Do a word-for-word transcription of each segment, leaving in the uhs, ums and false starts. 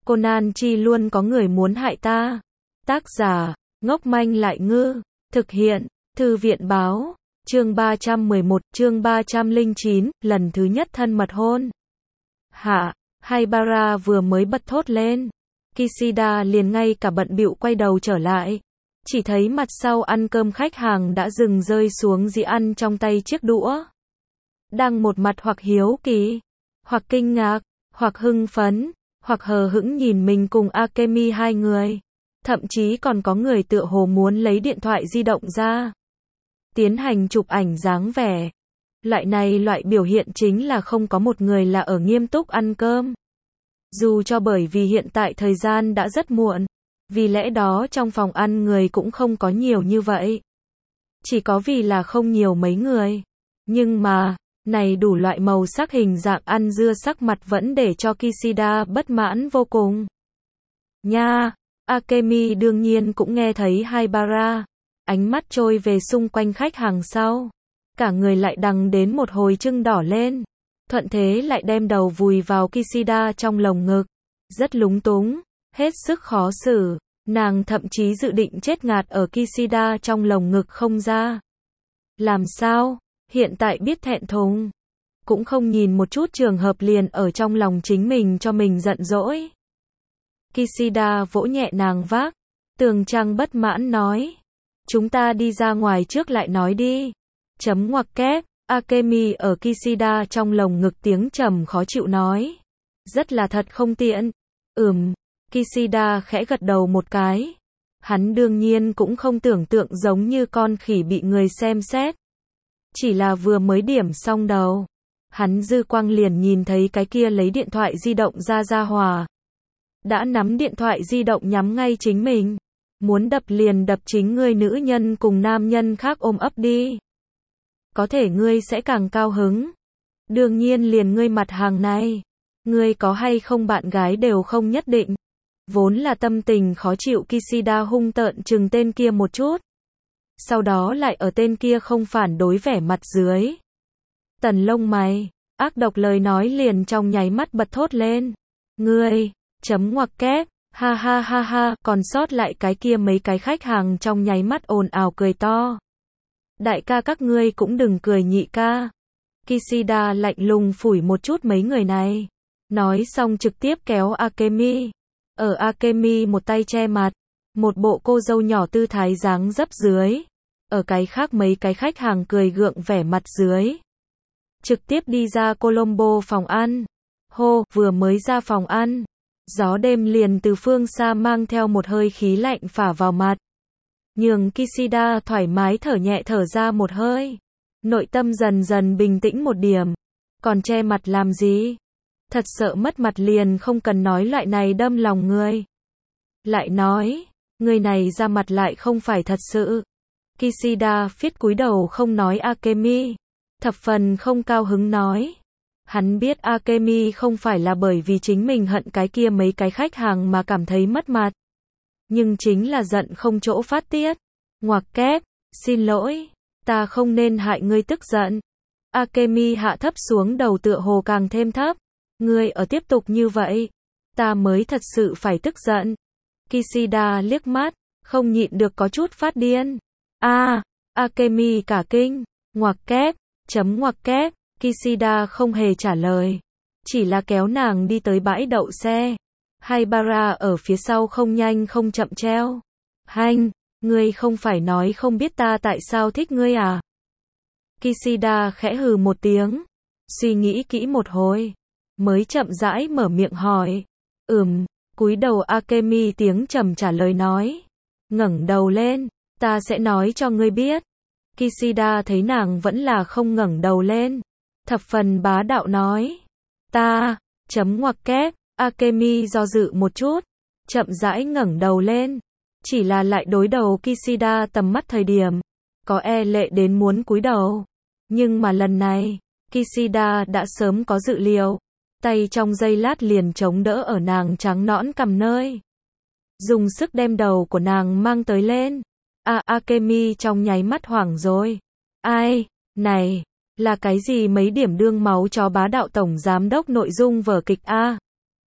Conan chi luôn có người muốn hại ta. Tác giả, ngốc manh lại ngư. Thực hiện, Thư viện báo. Chương ba trăm mười một, chương ba trăm lẻ chín, lần thứ nhất thân mật hôn. Hạ, Haibara vừa mới bật thốt lên. Kishida liền ngay cả bận bịu quay đầu trở lại. Chỉ thấy mặt sau ăn cơm khách hàng đã dừng rơi xuống dĩa ăn trong tay chiếc đũa. Đang một mặt hoặc hiếu kỳ, hoặc kinh ngạc, hoặc hưng phấn, hoặc hờ hững nhìn mình cùng Akemi hai người. Thậm chí còn có người tựa hồ muốn lấy điện thoại di động ra tiến hành chụp ảnh dáng vẻ. Loại này loại biểu hiện chính là không có một người là ở nghiêm túc ăn cơm. Dù cho bởi vì hiện tại thời gian đã rất muộn, vì lẽ đó trong phòng ăn người cũng không có nhiều như vậy. Chỉ có vì là không nhiều mấy người. Nhưng mà, này đủ loại màu sắc hình dạng ăn dưa sắc mặt vẫn để cho Kishida bất mãn vô cùng. Nha, Akemi đương nhiên cũng nghe thấy Haibara. Ánh mắt trôi về xung quanh khách hàng sau. Cả người lại đằng đến một hồi trưng đỏ lên. Thuận thế lại đem đầu vùi vào Kishida trong lồng ngực. Rất lúng túng, hết sức khó xử. Nàng thậm chí dự định chết ngạt ở Kishida trong lồng ngực không ra. Làm sao? Hiện tại biết thẹn thùng. Cũng không nhìn một chút trường hợp liền ở trong lòng chính mình cho mình giận dỗi. Kishida vỗ nhẹ nàng vác. Tường Trăng bất mãn nói. Chúng ta đi ra ngoài trước lại nói đi. Chấm ngoặc kép. Akemi ở Kishida trong lồng ngực tiếng trầm khó chịu nói. Rất là thật không tiện. Ừm. Kishida khẽ gật đầu một cái. Hắn đương nhiên cũng không tưởng tượng giống như con khỉ bị người xem xét. Chỉ là vừa mới điểm xong đầu. Hắn dư quang liền nhìn thấy cái kia lấy điện thoại di động ra ra hòa. Đã nắm điện thoại di động nhắm ngay chính mình. Muốn đập liền đập chính ngươi nữ nhân cùng nam nhân khác ôm ấp đi. Có thể ngươi sẽ càng cao hứng. Đương nhiên liền ngươi mặt hàng này. Ngươi có hay không bạn gái đều không nhất định. Vốn là tâm tình khó chịu Kishida hung tợn chừng tên kia một chút. Sau đó lại ở tên kia không phản đối vẻ mặt dưới. Tần lông mày, ác độc lời nói liền trong nháy mắt bật thốt lên. Ngươi, chấm ngoặc kép, ha ha ha ha, còn sót lại cái kia mấy cái khách hàng trong nháy mắt ồn ào cười to. Đại ca các ngươi cũng đừng cười nhị ca. Kishida lạnh lùng phủi một chút mấy người này. Nói xong trực tiếp kéo Akemi. Ở Akemi một tay che mặt. Một bộ cô dâu nhỏ tư thái dáng dấp dưới. Ở cái khác mấy cái khách hàng cười gượng vẻ mặt dưới. Trực tiếp đi ra Colombo phòng ăn. Hô, vừa mới ra phòng ăn. Gió đêm liền từ phương xa mang theo một hơi khí lạnh phả vào mặt. Nhường Kishida thoải mái thở nhẹ thở ra một hơi. Nội tâm dần dần bình tĩnh một điểm. Còn che mặt làm gì? Thật sợ mất mặt liền không cần nói loại này đâm lòng người. Lại nói, người này ra mặt lại không phải thật sự. Kishida phiết cúi đầu không nói Akemi. Thập phần không cao hứng nói. Hắn biết Akemi không phải là bởi vì chính mình hận cái kia mấy cái khách hàng mà cảm thấy mất mặt. Nhưng chính là giận không chỗ phát tiết. Ngoặc kép, xin lỗi, ta không nên hại ngươi tức giận. Akemi hạ thấp xuống đầu tựa hồ càng thêm thấp. Ngươi ở tiếp tục như vậy, ta mới thật sự phải tức giận. Kishida liếc mắt, không nhịn được có chút phát điên. A, à, Akemi cả kinh, ngoặc kép, chấm ngoặc kép, Kishida không hề trả lời. Chỉ là kéo nàng đi tới bãi đậu xe. Haibara ở phía sau không nhanh không chậm treo. Hanh, ngươi không phải nói không biết ta tại sao thích ngươi à? Kishida khẽ hừ một tiếng. Suy nghĩ kỹ một hồi. Mới chậm rãi mở miệng hỏi. Ừm, cúi đầu Akemi tiếng trầm trả lời nói. Ngẩng đầu lên, ta sẽ nói cho ngươi biết. Kishida thấy nàng vẫn là không ngẩng đầu lên. Thập phần bá đạo nói. Ta, chấm ngoặc kép, Akemi do dự một chút. Chậm rãi ngẩng đầu lên. Chỉ là lại đối đầu Kishida tầm mắt thời điểm. Có e lệ đến muốn cúi đầu. Nhưng mà lần này, Kishida đã sớm có dự liệu. Tay trong giây lát liền chống đỡ ở nàng trắng nõn cằm nơi. Dùng sức đem đầu của nàng mang tới lên. À, Akemi trong nháy mắt hoảng rồi. Ai, này, là cái gì mấy điểm đương máu chó bá đạo tổng giám đốc nội dung vở kịch A.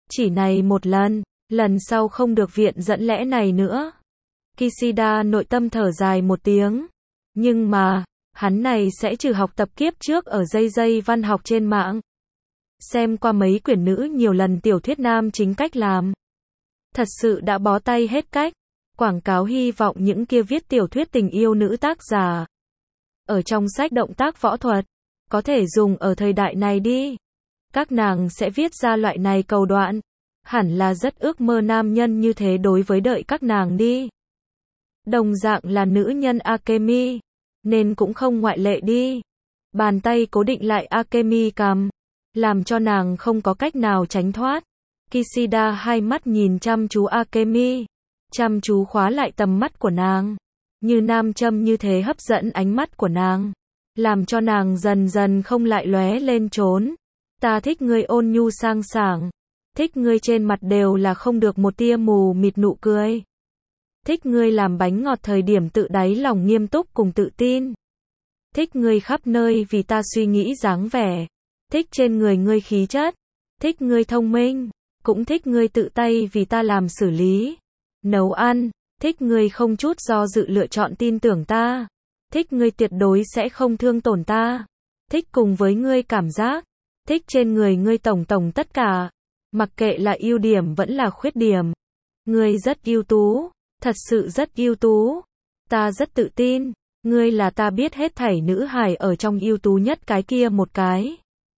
Chỉ này một lần, lần sau không được viện dẫn lẽ này nữa. Kishida nội tâm thở dài một tiếng. Nhưng mà, hắn này sẽ trừ học tập kiếp trước ở dây dây văn học trên mạng. Xem qua mấy quyển nữ nhiều lần tiểu thuyết nam chính cách làm. Thật sự đã bó tay hết cách. Quảng cáo hy vọng những kia viết tiểu thuyết tình yêu nữ tác giả. Ở trong sách động tác võ thuật. Có thể dùng ở thời đại này đi. Các nàng sẽ viết ra loại này cầu đoạn. Hẳn là rất ước mơ nam nhân như thế đối với đợi các nàng đi. Đồng dạng là nữ nhân Akemi. Nên cũng không ngoại lệ đi. Bàn tay cố định lại Akemi cằm. Làm cho nàng không có cách nào tránh thoát. Kishida hai mắt nhìn chăm chú Akemi. Chăm chú khóa lại tầm mắt của nàng. Như nam châm như thế hấp dẫn ánh mắt của nàng. Làm cho nàng dần dần không lại lóe lên trốn. Ta thích ngươi ôn nhu sang sảng. Thích ngươi trên mặt đều là không được một tia mù mịt nụ cười. Thích ngươi làm bánh ngọt thời điểm tự đáy lòng nghiêm túc cùng tự tin. Thích ngươi khắp nơi vì ta suy nghĩ dáng vẻ. Thích trên người ngươi khí chất. Thích ngươi thông minh. Cũng thích ngươi tự tay vì ta làm xử lý. Nấu ăn. Thích ngươi không chút do dự lựa chọn tin tưởng ta. Thích ngươi tuyệt đối sẽ không thương tổn ta. Thích cùng với ngươi cảm giác. Thích trên người ngươi tổng tổng tất cả. Mặc kệ là ưu điểm vẫn là khuyết điểm. Ngươi rất ưu tú. Thật sự rất ưu tú. Ta rất tự tin. Ngươi là ta biết hết thảy nữ hài ở trong ưu tú nhất cái kia một cái.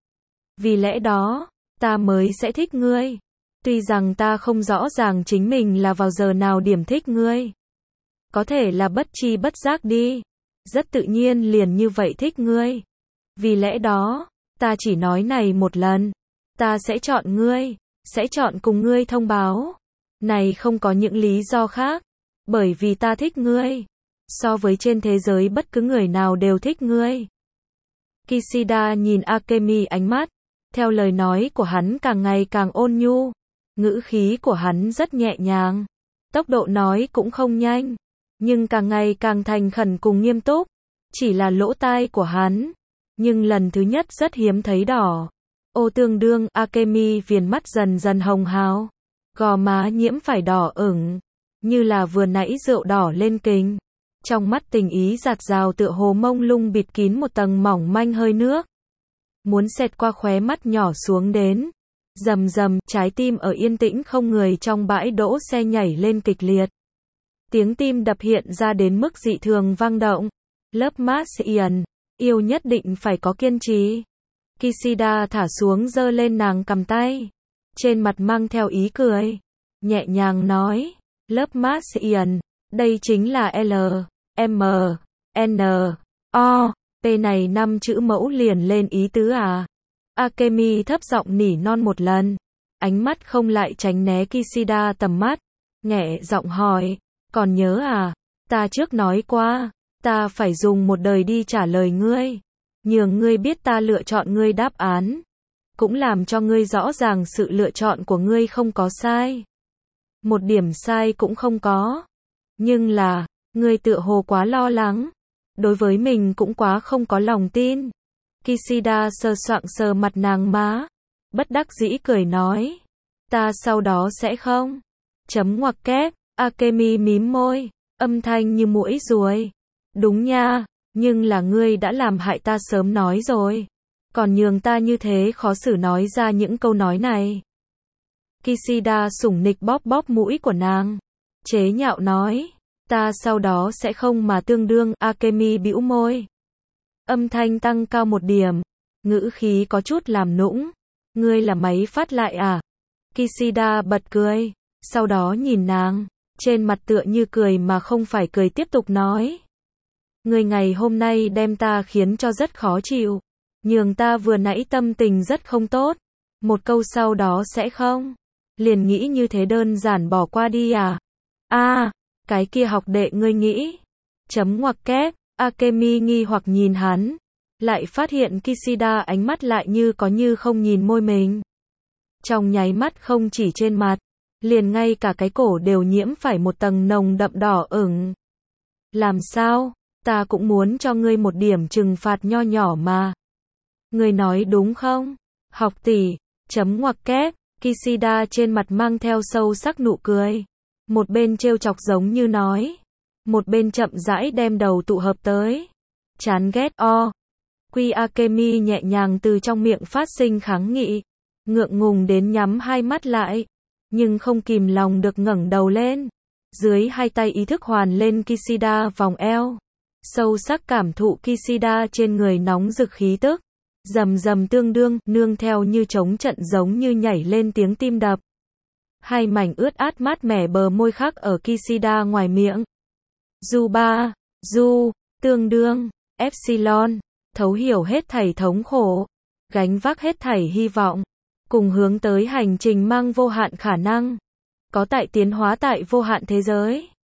Vì lẽ đó, ta mới sẽ thích ngươi. Tuy rằng ta không rõ ràng chính mình là vào giờ nào điểm thích ngươi. Có thể là bất tri bất giác đi. Rất tự nhiên liền như vậy thích ngươi. Vì lẽ đó, ta chỉ nói này một lần. Ta sẽ chọn ngươi. Sẽ chọn cùng ngươi thông báo. Này không có những lý do khác. Bởi vì ta thích ngươi. So với trên thế giới bất cứ người nào đều thích ngươi. Kishida nhìn Akemi ánh mắt. Theo lời nói của hắn càng ngày càng ôn nhu. Ngữ khí của hắn rất nhẹ nhàng. Tốc độ nói cũng không nhanh. Nhưng càng ngày càng thành khẩn cùng nghiêm túc. Chỉ là lỗ tai của hắn. Nhưng lần thứ nhất rất hiếm thấy đỏ. Ô tương đương, Akemi viền mắt dần dần hồng hào. Gò má nhiễm phải đỏ ửng. Như là vừa nãy rượu đỏ lên kính. Trong mắt tình ý giạt rào tựa hồ mông lung bịt kín một tầng mỏng manh hơi nước. Muốn xẹt qua khóe mắt nhỏ xuống đến. Rầm rầm, trái tim ở yên tĩnh không người trong bãi đỗ xe nhảy lên kịch liệt. Tiếng tim đập hiện ra đến mức dị thường vang động. Lớp Martian, yêu nhất định phải có kiên trì. Kishida thả xuống giơ lên nàng cầm tay. Trên mặt mang theo ý cười. Nhẹ nhàng nói. Lớp Martian, đây chính là L, M, N, O, P này năm chữ mẫu liền lên ý tứ à. Akemi thấp giọng nỉ non một lần. Ánh mắt không lại tránh né Kishida tầm mắt. Nhẹ giọng hỏi. Còn nhớ à? Ta trước nói qua. Ta phải dùng một đời đi trả lời ngươi. Nhường ngươi biết ta lựa chọn ngươi đáp án. Cũng làm cho ngươi rõ ràng sự lựa chọn của ngươi không có sai. Một điểm sai cũng không có. Nhưng là, ngươi tựa hồ quá lo lắng. Đối với mình cũng quá không có lòng tin. Kishida sờ soạng sờ mặt nàng má. Bất đắc dĩ cười nói. Ta sau đó sẽ không. Chấm ngoặc kép. Akemi mím môi. Âm thanh như muỗi ruồi. Đúng nha. Nhưng là ngươi đã làm hại ta sớm nói rồi. Còn nhường ta như thế khó xử nói ra những câu nói này. Kishida sủng nịch bóp bóp mũi của nàng. Chế nhạo nói. Ta sau đó sẽ không mà tương đương. Akemi bĩu môi. Âm thanh tăng cao một điểm. Ngữ khí có chút làm nũng. Ngươi là máy phát lại à? Kishida bật cười. Sau đó nhìn nàng. Trên mặt tựa như cười mà không phải cười tiếp tục nói. Ngươi ngày hôm nay đem ta khiến cho rất khó chịu. Nhường ta vừa nãy tâm tình rất không tốt. Một câu sau đó sẽ không. Liền nghĩ như thế đơn giản bỏ qua đi à? À, cái kia học đệ ngươi nghĩ. Chấm ngoặc kép. Akemi nghi hoặc nhìn hắn. Lại phát hiện Kishida ánh mắt lại như có như không nhìn môi mình. Trong nháy mắt không chỉ trên mặt. Liền ngay cả cái cổ đều nhiễm phải một tầng nồng đậm đỏ ửng. Làm sao? Ta cũng muốn cho ngươi một điểm trừng phạt nho nhỏ mà. Ngươi nói đúng không? Học tỷ. Chấm ngoặc kép. Kishida trên mặt mang theo sâu sắc nụ cười. Một bên trêu chọc giống như nói. Một bên chậm rãi đem đầu tụ hợp tới. Chán ghét o. Quy Akemi nhẹ nhàng từ trong miệng phát sinh kháng nghị. Ngượng ngùng đến nhắm hai mắt lại. Nhưng không kìm lòng được ngẩng đầu lên. Dưới hai tay ý thức hoàn lên Kishida vòng eo. Sâu sắc cảm thụ Kishida trên người nóng rực khí tức. Rầm rầm tương đương, nương theo như trống trận giống như nhảy lên tiếng tim đập. Hai mảnh ướt át mát mẻ bờ môi khắc ở Kishida ngoài miệng. Du ba, du, tương đương, epsilon, thấu hiểu hết thảy thống khổ, gánh vác hết thảy hy vọng, cùng hướng tới hành trình mang vô hạn khả năng, có tại tiến hóa tại vô hạn thế giới.